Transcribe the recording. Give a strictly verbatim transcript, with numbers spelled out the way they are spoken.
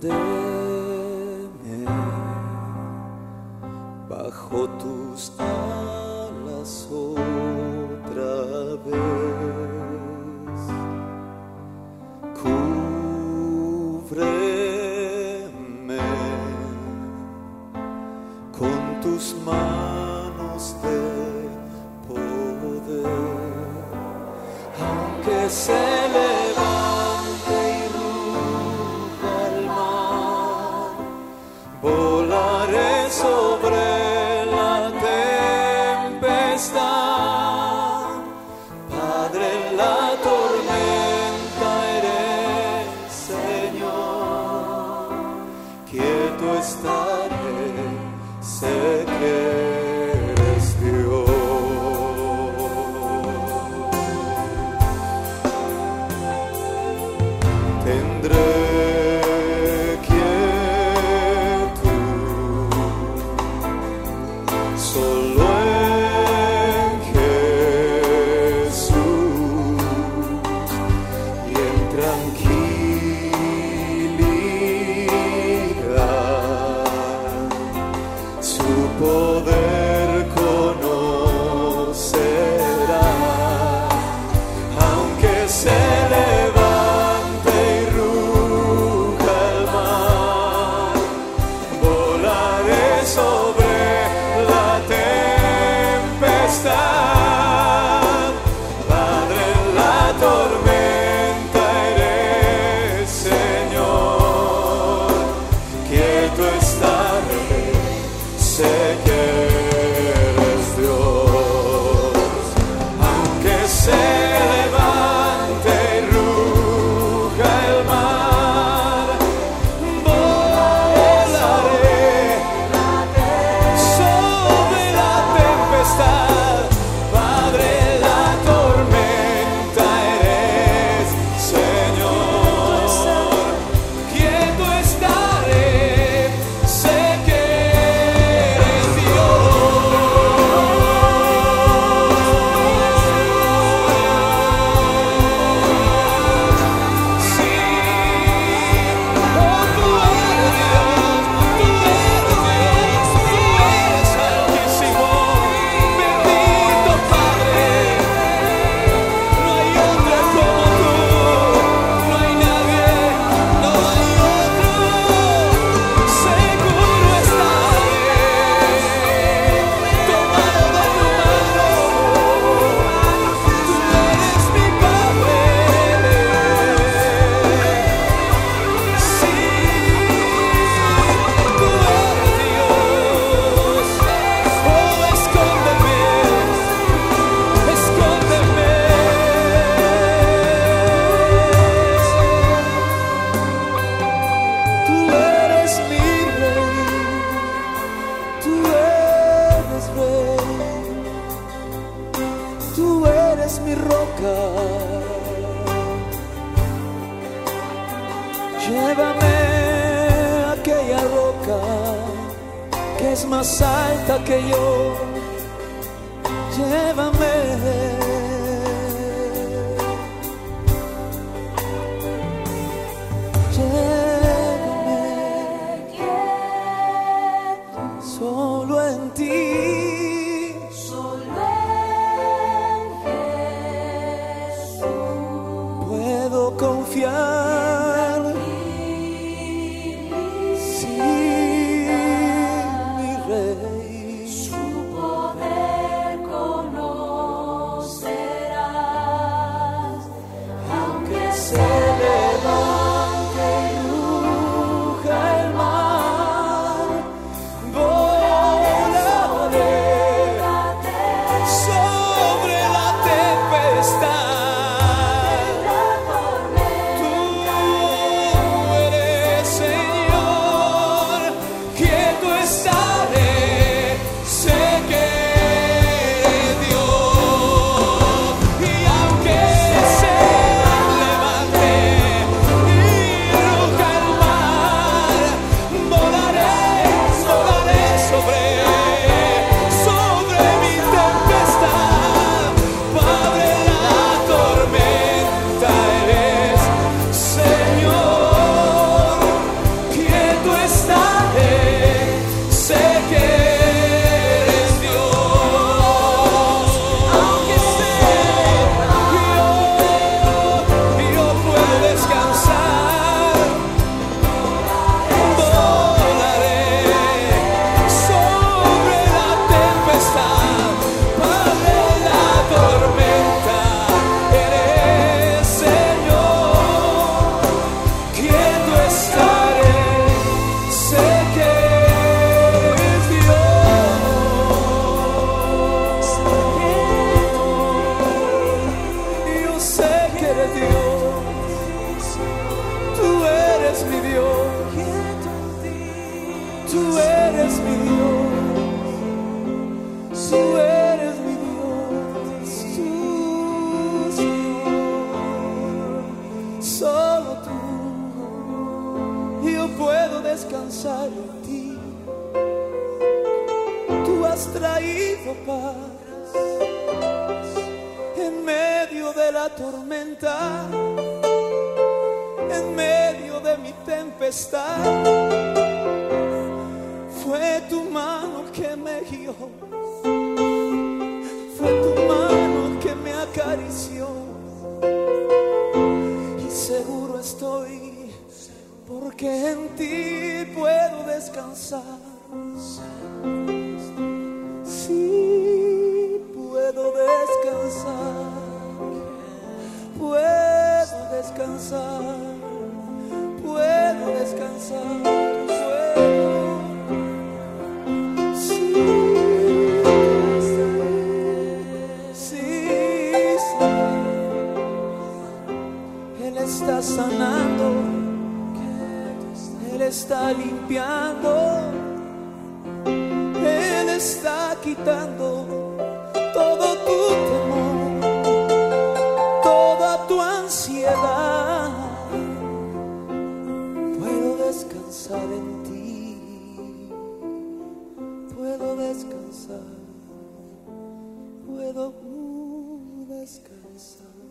escóndeme bajo tus alas otra vez. Cúbreme con tus manos de poder, aunque se levante y ruja el mar, volaré sobre la tempestad. Padre, en la tormenta eres Señor, quieto estaré, sé que eres Dios. Tendré quietud solo en Jesús y en tranquilidad su poder conocerá, aunque se levante y ruja el mar, volaré sobre la tempestad. Padre, en la tormenta eres Señor, quieto estaré, sé que eres Dios, aunque se levante y ruja el mar, volaré sobre la tempestad. Padre, en la tormenta eres Señor, quieto estaré, sé que eres sí, oh, tú eres Dios, tú eres Dios, tú eres altísimo, bendito Padre, no hay otro como tú, no hay nadie, no hay otro, seguro estaré, tomado de tu mano, tú eres mi Padre. Sí, tú eres Dios. Oh, escóndeme, escóndeme. Tú eres mi rey, tú eres rey, tú eres mi roca. Llévame a aquella roca que es más alta que yo. Llévame. Llévame solo en ti. Solo en Jesús Puedo confiar. Sí, mi rey. su poder Tú eres mi Dios, tú eres mi Dios, tú, Señor, solo tú. Y yo puedo descansar en ti. Tú has traído paz en medio de la tormenta, en medio de mi tempestad. Fue tu mano que me guió, fue tu mano que me acarició. Y seguro estoy, porque en ti puedo descansar. Sí, puedo descansar, puedo descansar, puedo descansar, puedo. Sí, sí, sí. Él está sanando, Él está limpiando, Él está quitando todo tu temor, toda tu ansiedad. Puedo descansar en ti, puedo descansar, puedo descansar.